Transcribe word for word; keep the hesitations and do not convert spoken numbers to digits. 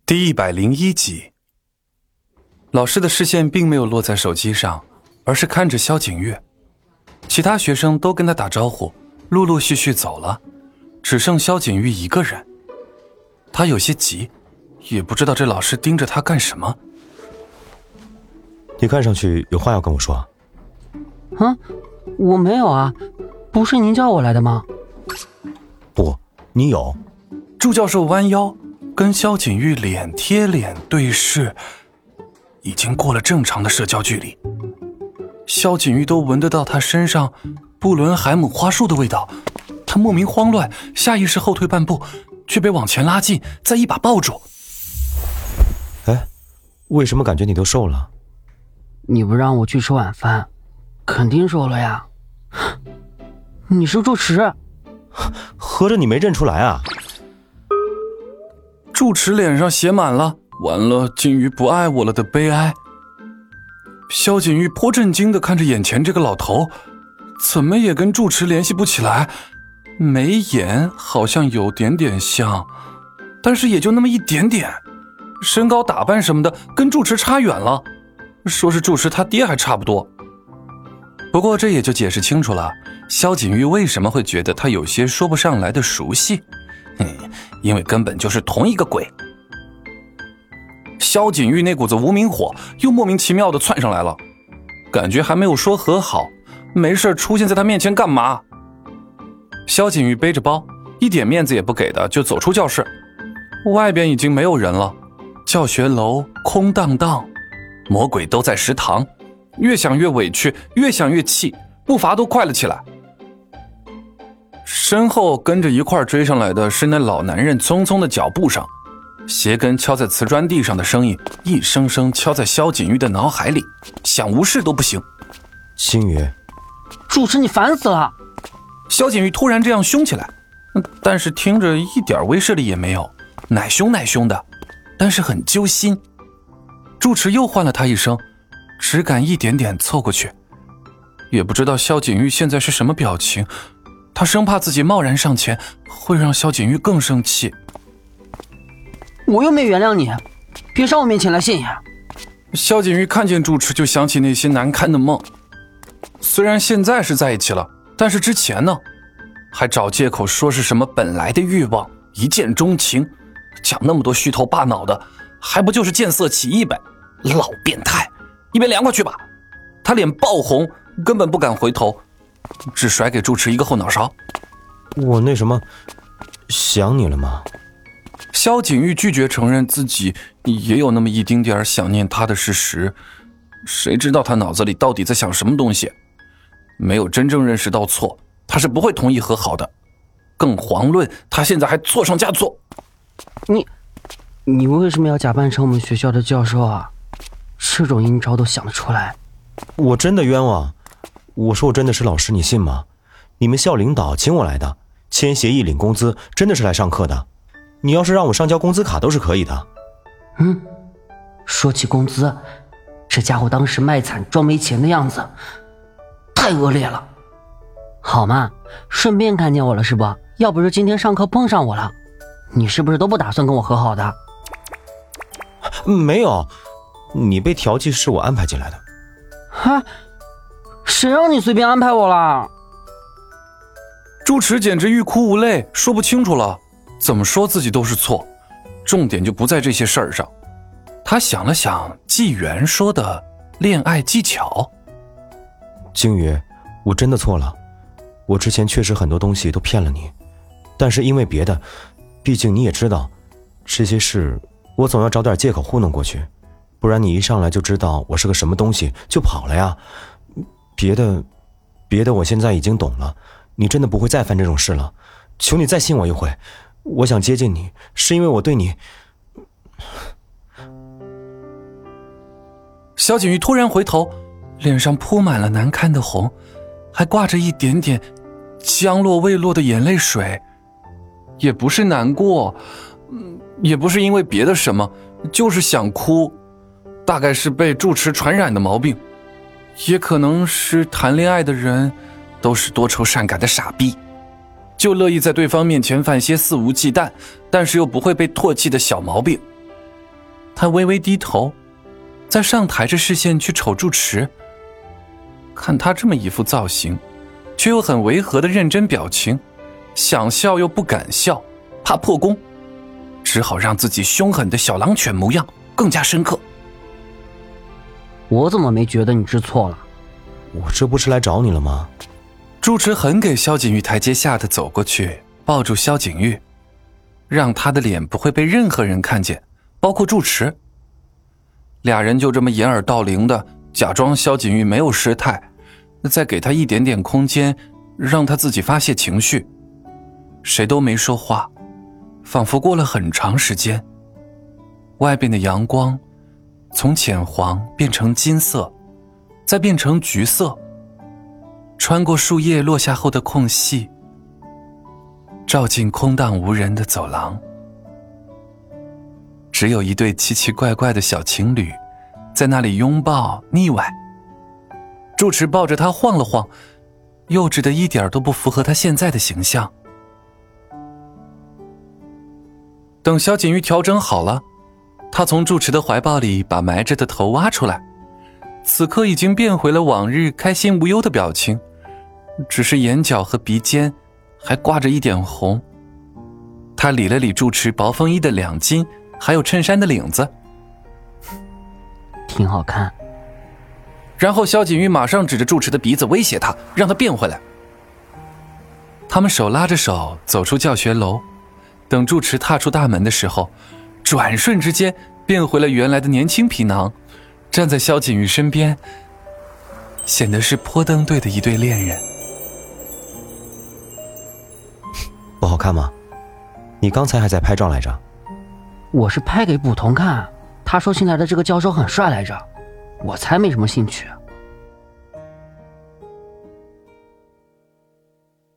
第一百零一集，老师的视线并没有落在手机上，而是看着萧景月。其他学生都跟他打招呼，陆陆续续走了，只剩萧景玉一个人。他有些急，也不知道这老师盯着他干什么。 你看上去有话要跟我说。 啊，我没有啊，不是您叫我来的吗？ 不，你有。 祝教授弯腰跟萧景玉脸贴脸对视，已经过了正常的社交距离。萧景玉都闻得到他身上布伦海姆花束的味道，他莫名慌乱，下意识后退半步，却被往前拉近，再一把抱住。 哎，为什么感觉你都瘦了？ 你不让我去吃晚饭，肯定瘦了呀。你是住持？ 合着你没认出来啊？ 住持脸上写满了完了景玉不爱我了的悲哀。萧景玉颇震惊地看着眼前这个老头，怎么也跟住持联系不起来，眉眼好像有点点像，但是也就那么一点点，身高打扮什么的跟住持差远了，说是住持他爹还差不多。不过这也就解释清楚了萧景玉为什么会觉得他有些说不上来的熟悉，嗯，因为根本就是同一个鬼。萧景玉那股子无名火又莫名其妙地窜上来了，感觉还没有说和好，没事出现在他面前干嘛？萧景玉背着包，一点面子也不给的就走出教室。外边已经没有人了，教学楼空荡荡，魔鬼都在食堂。越想越委屈，越想越气，步伐都快了起来。身后跟着一块追上来的是那老男人匆匆的脚步声，鞋跟敲在瓷砖地上的声音一声声敲在萧景玉的脑海里，想无视都不行。 星宇， 住持你烦死了！ 萧景玉突然这样凶起来，但是听着一点威慑力也没有，奶凶奶凶的，但是很揪心。住持又唤了他一声，只敢一点点凑过去，也不知道萧景玉现在是什么表情，他生怕自己贸然上前会让萧景玉更生气。 我又没原谅你，别上我面前来现眼。 萧景玉看见住持就想起那些难堪的梦，虽然现在是在一起了，但是之前呢，还找借口说是什么本来的欲望，一见钟情，讲那么多虚头巴脑的，还不就是见色起意呗，老变态，一边凉快去吧。他脸爆红，根本不敢回头，只甩给住持一个后脑勺。 我那什么想你了吗？ 萧景玉拒绝承认自己也有那么一丁点想念他的事实，谁知道他脑子里到底在想什么东西？没有真正认识到错，他是不会同意和好的，更遑论他现在还错上加错。 你你为什么要假扮成我们学校的教授啊？这种阴招都想得出来。 我真的冤枉，我说我真的是老师，你信吗？你们校领导请我来的，签协议领工资，真的是来上课的。你要是让我上交工资卡都是可以的。 嗯，说起工资，这家伙当时卖惨装没钱的样子太恶劣了。好嘛，顺便看见我了是不？要不是今天上课碰上我了，你是不是都不打算跟我和好的？ 没有，你被调剂是我安排进来的。 哈，谁让你随便安排我了？ 住持简直欲哭无泪，说不清楚了，怎么说自己都是错，重点就不在这些事儿上。他想了想纪元说的恋爱技巧。 鲸鱼，我真的错了，我之前确实很多东西都骗了你，但是因为别的，毕竟你也知道，这些事我总要找点借口糊弄过去，不然你一上来就知道我是个什么东西就跑了呀。别的别的我现在已经懂了，你真的不会再犯这种事了，求你再信我一回。我想接近你是因为我对你。 萧景玉突然回头，脸上铺满了难看的红，还挂着一点点将落未落的眼泪水，也不是难过，也不是因为别的什么，就是想哭，大概是被住持传染的毛病，也可能是谈恋爱的人都是多愁善感的傻逼，就乐意在对方面前犯些肆无忌惮但是又不会被唾弃的小毛病。 他微微低头，在上抬着视线去瞅住持。看他这么一副造型，却又很违和的认真表情，想笑又不敢笑，怕破功，只好让自己凶狠的小狼犬模样更加深刻。 我怎么没觉得你知错了？ 我这不是来找你了吗？ 住持很给萧景玉台阶下的走过去，抱住萧景玉，让他的脸不会被任何人看见，包括住持。俩人就这么掩耳盗铃的假装萧景玉没有失态，再给他一点点空间，让他自己发泄情绪。谁都没说话，仿佛过了很长时间。外边的阳光从浅黄变成金色，再变成橘色，穿过树叶落下后的空隙，照进空荡无人的走廊。只有一对奇奇怪怪的小情侣在那里拥抱腻歪。住持抱着他晃了晃，幼稚的一点都不符合他现在的形象。等萧景玉调整好了，他从住持的怀抱里把埋着的头挖出来，此刻已经变回了往日开心无忧的表情，只是眼角和鼻尖还挂着一点红。他理了理住持薄风衣的两襟，还有衬衫的领子， 挺好看。 然后萧景玉马上指着住持的鼻子威胁他，让他变回来。他们手拉着手走出教学楼，等住持踏出大门的时候，转瞬之间变回了原来的年轻皮囊，站在萧景玉身边，显得是坡登队的一对恋人。 不好看吗？你刚才还在拍照来着。 我是拍给捕童看，他说新来的这个教授很帅来着，我才没什么兴趣。